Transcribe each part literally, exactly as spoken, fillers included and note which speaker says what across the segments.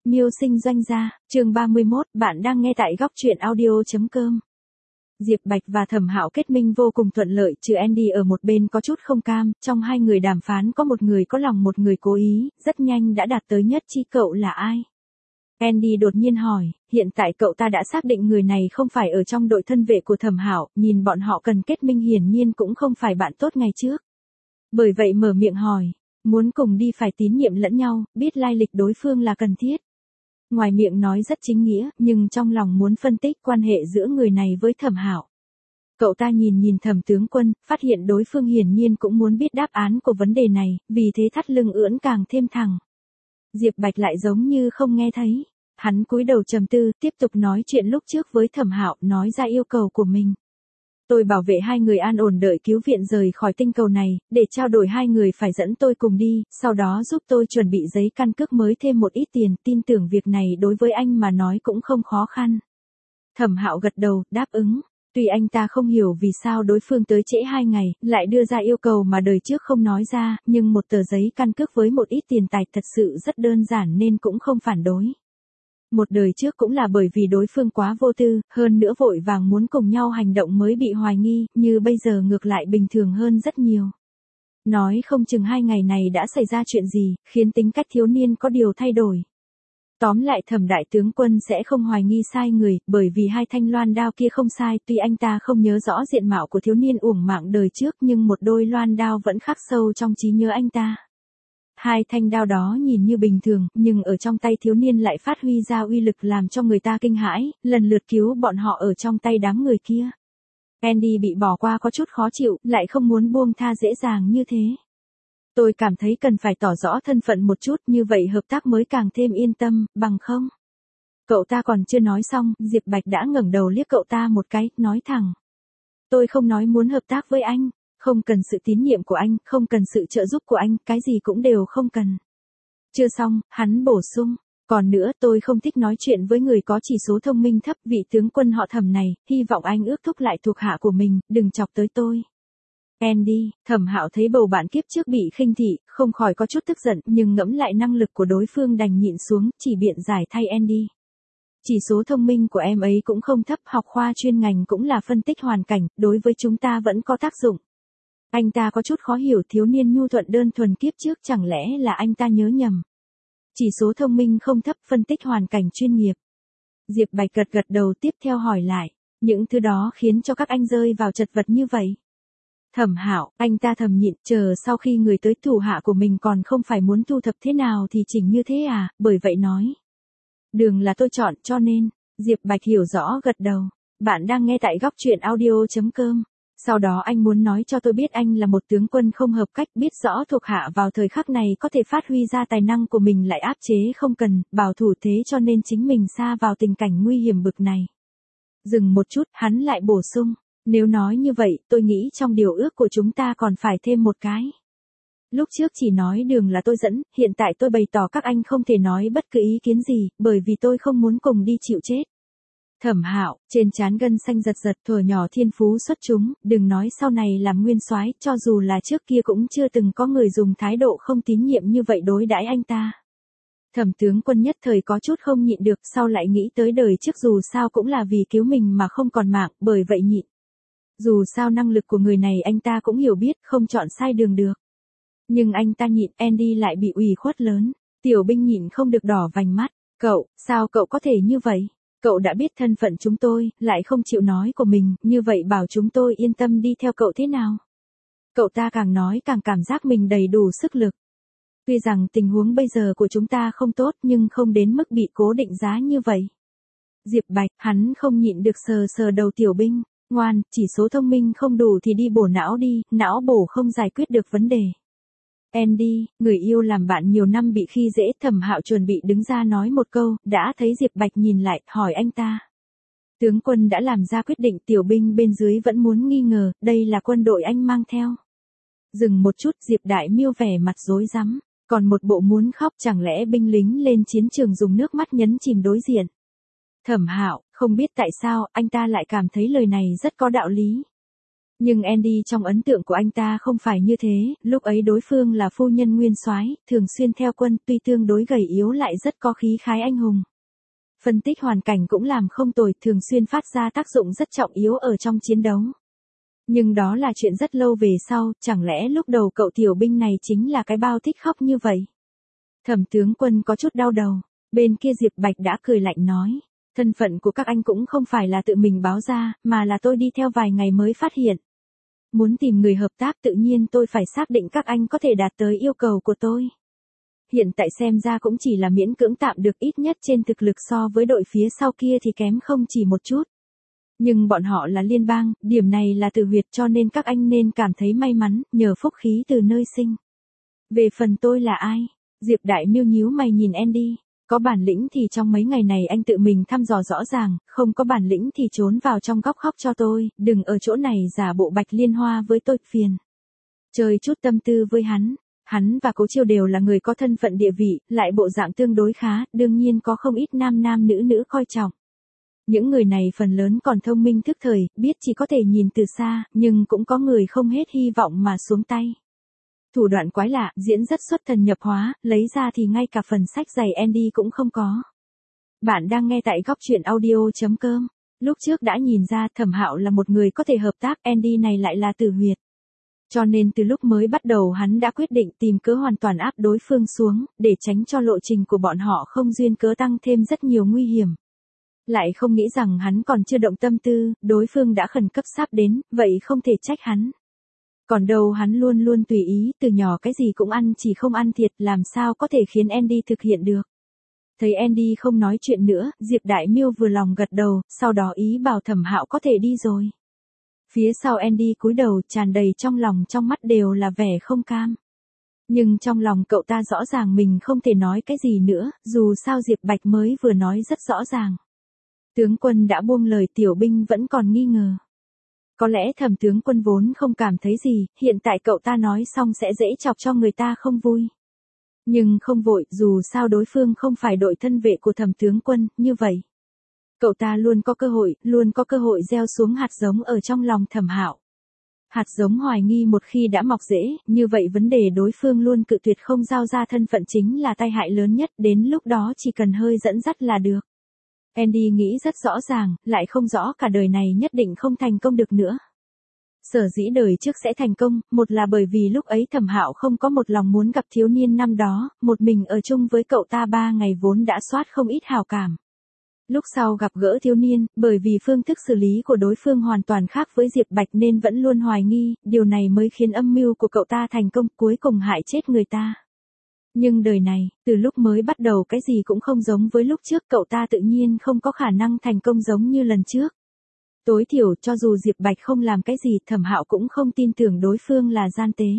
Speaker 1: Mưu sinh doanh gia, chương ba mươi mốt, bạn đang nghe tại góc truyện audio chấm com. Diệp Bạch và Thẩm Hạo kết minh vô cùng thuận lợi, trừ Andy ở một bên có chút không cam, trong hai người đàm phán có một người có lòng một người cố ý, rất nhanh đã đạt tới nhất trí. Cậu là ai? Andy đột nhiên hỏi, hiện tại cậu ta đã xác định người này không phải ở trong đội thân vệ của Thẩm Hạo, nhìn bọn họ cần kết minh hiển nhiên cũng không phải bạn tốt ngày trước. Bởi vậy mở miệng hỏi, muốn cùng đi phải tín nhiệm lẫn nhau, biết lai lịch đối phương là cần thiết. Ngoài miệng nói rất chính nghĩa, nhưng trong lòng muốn phân tích quan hệ giữa người này với Thẩm Hạo. Cậu ta nhìn nhìn Thẩm tướng quân, phát hiện đối phương hiển nhiên cũng muốn biết đáp án của vấn đề này, vì thế thắt lưng ưỡn càng thêm thẳng. Diệp Bạch lại giống như không nghe thấy. Hắn cúi đầu trầm tư, tiếp tục nói chuyện lúc trước với Thẩm Hạo, nói ra yêu cầu của mình. Tôi bảo vệ hai người an ổn đợi cứu viện rời khỏi tinh cầu này, để trao đổi hai người phải dẫn tôi cùng đi, sau đó giúp tôi chuẩn bị giấy căn cước mới thêm một ít tiền, tin tưởng việc này đối với anh mà nói cũng không khó khăn. Thẩm Hạo gật đầu, đáp ứng. Tuy anh ta không hiểu vì sao đối phương tới trễ hai ngày, lại đưa ra yêu cầu mà đời trước không nói ra, nhưng một tờ giấy căn cước với một ít tiền tài thật sự rất đơn giản nên cũng không phản đối. Một đời trước cũng là bởi vì đối phương quá vô tư, hơn nữa vội vàng muốn cùng nhau hành động mới bị hoài nghi, như bây giờ ngược lại bình thường hơn rất nhiều. Nói không chừng hai ngày này đã xảy ra chuyện gì, khiến tính cách thiếu niên có điều thay đổi. Tóm lại Thẩm đại tướng quân sẽ không hoài nghi sai người, bởi vì hai thanh loan đao kia không sai, tuy anh ta không nhớ rõ diện mạo của thiếu niên uổng mạng đời trước nhưng một đôi loan đao vẫn khắc sâu trong trí nhớ anh ta. Hai thanh đao đó nhìn như bình thường, nhưng ở trong tay thiếu niên lại phát huy ra uy lực làm cho người ta kinh hãi, lần lượt cứu bọn họ ở trong tay đám người kia. Andy bị bỏ qua có chút khó chịu, lại không muốn buông tha dễ dàng như thế. Tôi cảm thấy cần phải tỏ rõ thân phận một chút, như vậy hợp tác mới càng thêm yên tâm, bằng không. Cậu ta còn chưa nói xong, Diệp Bạch đã ngẩng đầu liếc cậu ta một cái, nói thẳng. Tôi không nói muốn hợp tác với anh. Không cần sự tín nhiệm của anh, không cần sự trợ giúp của anh, cái gì cũng đều không cần. Chưa xong, hắn bổ sung. Còn nữa tôi không thích nói chuyện với người có chỉ số thông minh thấp, vị tướng quân họ Thẩm này, hy vọng anh ước thúc lại thuộc hạ của mình, đừng chọc tới tôi. Andy, Thẩm Hạo thấy bầu bạn kiếp trước bị khinh thị, không khỏi có chút tức giận, nhưng ngẫm lại năng lực của đối phương đành nhịn xuống, chỉ biện giải thay Andy. Chỉ số thông minh của em ấy cũng không thấp, học khoa chuyên ngành cũng là phân tích hoàn cảnh, đối với chúng ta vẫn có tác dụng. Anh ta có chút khó hiểu, thiếu niên nhu thuận đơn thuần kiếp trước chẳng lẽ là anh ta nhớ nhầm. Chỉ số thông minh không thấp, phân tích hoàn cảnh chuyên nghiệp. Diệp Bạch gật gật đầu, tiếp theo hỏi lại, những thứ đó khiến cho các anh rơi vào chật vật như vậy. Thẩm Hạo, anh ta thầm nhịn, chờ sau khi người tới thủ hạ của mình còn không phải muốn thu thập thế nào thì chỉnh như thế à, bởi vậy nói. Đường là tôi chọn cho nên, Diệp Bạch hiểu rõ gật đầu. Bạn đang nghe tại góc truyện audio chấm com. Sau đó anh muốn nói cho tôi biết anh là một tướng quân không hợp cách, biết rõ thuộc hạ vào thời khắc này có thể phát huy ra tài năng của mình lại áp chế không cần, bảo thủ thế cho nên chính mình sa vào tình cảnh nguy hiểm bực này. Dừng một chút, hắn lại bổ sung, nếu nói như vậy, tôi nghĩ trong điều ước của chúng ta còn phải thêm một cái. Lúc trước chỉ nói đường là tôi dẫn, hiện tại tôi bày tỏ các anh không thể nói bất cứ ý kiến gì, bởi vì tôi không muốn cùng đi chịu chết. Thẩm Hạo, trên trán gân xanh giật giật, thuở nhỏ thiên phú xuất chúng, đừng nói sau này làm nguyên soái, cho dù là trước kia cũng chưa từng có người dùng thái độ không tín nhiệm như vậy đối đãi anh ta. Thẩm tướng quân nhất thời có chút không nhịn được, sau lại nghĩ tới đời trước dù sao cũng là vì cứu mình mà không còn mạng, bởi vậy nhịn. Dù sao năng lực của người này anh ta cũng hiểu biết, không chọn sai đường được. Nhưng anh ta nhịn, Andy lại bị ủy khuất lớn, tiểu binh nhịn không được đỏ vành mắt, cậu, sao cậu có thể như vậy? Cậu đã biết thân phận chúng tôi, lại không chịu nói của mình, như vậy bảo chúng tôi yên tâm đi theo cậu thế nào? Cậu ta càng nói càng cảm giác mình đầy đủ sức lực. Tuy rằng tình huống bây giờ của chúng ta không tốt nhưng không đến mức bị cố định giá như vậy. Diệp Bạch, hắn không nhịn được sờ sờ đầu tiểu binh, ngoan, chỉ số thông minh không đủ thì đi bổ não đi, não bổ không giải quyết được vấn đề. Andy, người yêu làm bạn nhiều năm bị khi dễ, Thẩm Hạo chuẩn bị đứng ra nói một câu, đã thấy Diệp Bạch nhìn lại, hỏi anh ta. Tướng quân đã làm ra quyết định, tiểu binh bên dưới vẫn muốn nghi ngờ, đây là quân đội anh mang theo. Dừng một chút, Diệp Đại Miêu vẻ mặt rối rắm, còn một bộ muốn khóc, chẳng lẽ binh lính lên chiến trường dùng nước mắt nhấn chìm đối diện. Thẩm Hạo, không biết tại sao, anh ta lại cảm thấy lời này rất có đạo lý. Nhưng Andy trong ấn tượng của anh ta không phải như thế, lúc ấy đối phương là phu nhân nguyên soái, thường xuyên theo quân, tuy tương đối gầy yếu lại rất có khí khái anh hùng. Phân tích hoàn cảnh cũng làm không tồi, thường xuyên phát ra tác dụng rất trọng yếu ở trong chiến đấu. Nhưng đó là chuyện rất lâu về sau, chẳng lẽ lúc đầu cậu tiểu binh này chính là cái bao thích khóc như vậy? Thẩm tướng quân có chút đau đầu, bên kia Diệp Bạch đã cười lạnh nói, thân phận của các anh cũng không phải là tự mình báo ra, mà là tôi đi theo vài ngày mới phát hiện. Muốn tìm người hợp tác tự nhiên tôi phải xác định các anh có thể đạt tới yêu cầu của tôi. Hiện tại xem ra cũng chỉ là miễn cưỡng tạm được, ít nhất trên thực lực so với đội phía sau kia thì kém không chỉ một chút. Nhưng bọn họ là liên bang, điểm này là từ huyệt, cho nên các anh nên cảm thấy may mắn, nhờ phúc khí từ nơi sinh. Về phần tôi là ai? Diệp Đại Miêu nhíu mày nhìn Andy. Có bản lĩnh thì trong mấy ngày này anh tự mình thăm dò rõ ràng, không có bản lĩnh thì trốn vào trong góc khóc cho tôi, đừng ở chỗ này giả bộ Bạch Liên Hoa với tôi phiền. Chơi chút tâm tư với hắn, hắn và Cố Chiêu đều là người có thân phận địa vị, lại bộ dạng tương đối khá, đương nhiên có không ít nam nam nữ nữ coi trọng. Những người này phần lớn còn thông minh thức thời, biết chỉ có thể nhìn từ xa, nhưng cũng có người không hết hy vọng mà xuống tay. Thủ đoạn quái lạ, diễn rất xuất thần nhập hóa, lấy ra thì ngay cả phần sách dày Andy cũng không có. Bạn đang nghe tại góc truyện audio chấm com. Lúc trước đã nhìn ra Thẩm Hạo là một người có thể hợp tác, Andy này lại là tử huyệt. Cho nên từ lúc mới bắt đầu hắn đã quyết định tìm cớ hoàn toàn áp đối phương xuống, để tránh cho lộ trình của bọn họ không duyên cớ tăng thêm rất nhiều nguy hiểm. Lại không nghĩ rằng hắn còn chưa động tâm tư, đối phương đã khẩn cấp sắp đến, vậy không thể trách hắn. Còn đâu hắn luôn luôn tùy ý, từ nhỏ cái gì cũng ăn chỉ không ăn thiệt, làm sao có thể khiến Andy thực hiện được. Thấy Andy không nói chuyện nữa, Diệp Đại Miêu vừa lòng gật đầu, sau đó ý bảo Thẩm Hạo có thể đi rồi. Phía sau Andy cúi đầu, tràn đầy trong lòng trong mắt đều là vẻ không cam. Nhưng trong lòng cậu ta rõ ràng mình không thể nói cái gì nữa, dù sao Diệp Bạch mới vừa nói rất rõ ràng. Tướng quân đã buông lời, tiểu binh vẫn còn nghi ngờ. Có lẽ Thẩm tướng quân vốn không cảm thấy gì, hiện tại cậu ta nói xong sẽ dễ chọc cho người ta không vui. Nhưng không vội, dù sao đối phương không phải đội thân vệ của Thẩm tướng quân, như vậy. Cậu ta luôn có cơ hội, luôn có cơ hội gieo xuống hạt giống ở trong lòng Thẩm Hạo. Hạt giống hoài nghi một khi đã mọc rễ, như vậy vấn đề đối phương luôn cự tuyệt không giao ra thân phận chính là tai hại lớn nhất, đến lúc đó chỉ cần hơi dẫn dắt là được. Andy nghĩ rất rõ ràng, lại không rõ cả đời này nhất định không thành công được nữa. Sở dĩ đời trước sẽ thành công, một là bởi vì lúc ấy Thẩm Hạo không có một lòng muốn gặp thiếu niên năm đó, một mình ở chung với cậu ta ba ngày vốn đã soát không ít hào cảm. Lúc sau gặp gỡ thiếu niên, bởi vì phương thức xử lý của đối phương hoàn toàn khác với Diệp Bạch nên vẫn luôn hoài nghi, điều này mới khiến âm mưu của cậu ta thành công, cuối cùng hại chết người ta. Nhưng đời này, từ lúc mới bắt đầu cái gì cũng không giống với lúc trước, cậu ta tự nhiên không có khả năng thành công giống như lần trước. Tối thiểu cho dù Diệp Bạch không làm cái gì, Thẩm Hạo cũng không tin tưởng đối phương là gian tế.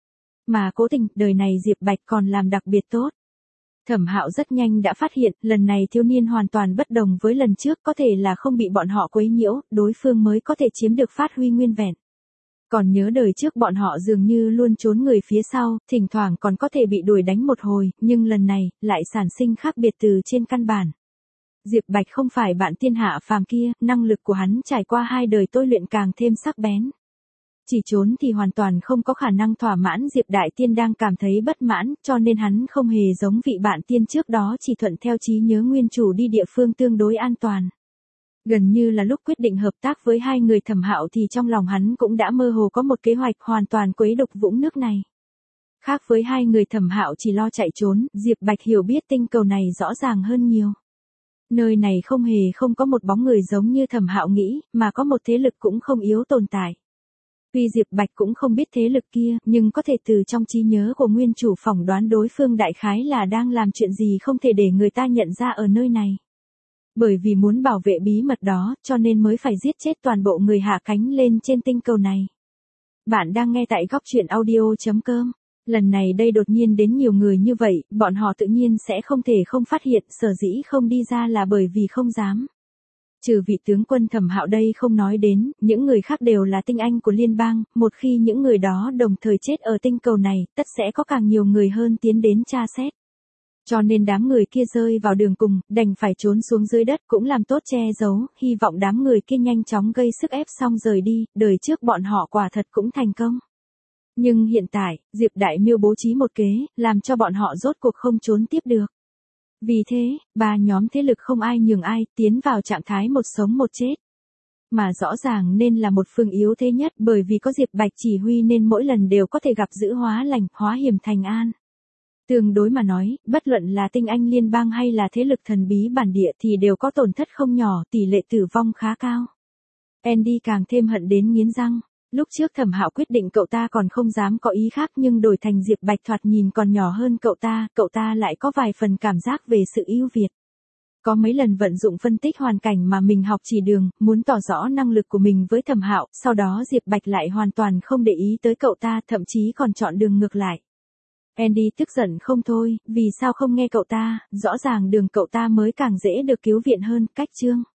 Speaker 1: Mà cố tình, đời này Diệp Bạch còn làm đặc biệt tốt. Thẩm Hạo rất nhanh đã phát hiện, lần này thiếu niên hoàn toàn bất đồng với lần trước, có thể là không bị bọn họ quấy nhiễu, đối phương mới có thể chiếm được phát huy nguyên vẹn. Còn nhớ đời trước bọn họ dường như luôn trốn người phía sau, thỉnh thoảng còn có thể bị đuổi đánh một hồi, nhưng lần này, lại sản sinh khác biệt từ trên căn bản. Diệp Bạch không phải bạn thiên hạ phàm kia, năng lực của hắn trải qua hai đời tôi luyện càng thêm sắc bén. Chỉ trốn thì hoàn toàn không có khả năng thỏa mãn Diệp Đại Tiên đang cảm thấy bất mãn, cho nên hắn không hề giống vị bạn tiên trước đó chỉ thuận theo trí nhớ nguyên chủ đi địa phương tương đối an toàn. Gần như là lúc quyết định hợp tác với hai người Thẩm Hạo thì trong lòng hắn cũng đã mơ hồ có một kế hoạch hoàn toàn quấy đục vũng nước này. Khác với hai người Thẩm Hạo chỉ lo chạy trốn, Diệp Bạch hiểu biết tinh cầu này rõ ràng hơn nhiều. Nơi này không hề không có một bóng người giống như Thẩm Hạo nghĩ, mà có một thế lực cũng không yếu tồn tại. Tuy Diệp Bạch cũng không biết thế lực kia, nhưng có thể từ trong trí nhớ của nguyên chủ phỏng đoán đối phương đại khái là đang làm chuyện gì không thể để người ta nhận ra ở nơi này. Bởi vì muốn bảo vệ bí mật đó, cho nên mới phải giết chết toàn bộ người hạ cánh lên trên tinh cầu này. Bạn đang nghe tại góc truyện audio chấm com. Lần này đây đột nhiên đến nhiều người như vậy, bọn họ tự nhiên sẽ không thể không phát hiện, sở dĩ không đi ra là bởi vì không dám. Trừ vị tướng quân Thẩm Hạo đây không nói đến, những người khác đều là tinh anh của liên bang, một khi những người đó đồng thời chết ở tinh cầu này, tất sẽ có càng nhiều người hơn tiến đến tra xét. Cho nên đám người kia rơi vào đường cùng, đành phải trốn xuống dưới đất cũng làm tốt che giấu, hy vọng đám người kia nhanh chóng gây sức ép xong rời đi, đời trước bọn họ quả thật cũng thành công. Nhưng hiện tại, Diệp Đại Miêu bố trí một kế, làm cho bọn họ rốt cuộc không trốn tiếp được. Vì thế, ba nhóm thế lực không ai nhường ai, tiến vào trạng thái một sống một chết. Mà rõ ràng nên là một phương yếu thế nhất bởi vì có Diệp Bạch chỉ huy nên mỗi lần đều có thể gặp giữ hóa lành, hóa hiểm thành an. Tương đối mà nói, bất luận là tinh anh liên bang hay là thế lực thần bí bản địa thì đều có tổn thất không nhỏ, tỷ lệ tử vong khá cao. Andy càng thêm hận đến nghiến răng. Lúc trước Thẩm Hạo quyết định cậu ta còn không dám có ý khác nhưng đổi thành Diệp Bạch thoạt nhìn còn nhỏ hơn cậu ta, cậu ta lại có vài phần cảm giác về sự ưu việt. Có mấy lần vận dụng phân tích hoàn cảnh mà mình học chỉ đường, muốn tỏ rõ năng lực của mình với Thẩm Hạo, sau đó Diệp Bạch lại hoàn toàn không để ý tới cậu ta, thậm chí còn chọn đường ngược lại. Andy tức giận không thôi, vì sao không nghe cậu ta, rõ ràng đường cậu ta mới càng dễ được cứu viện hơn, cách chương.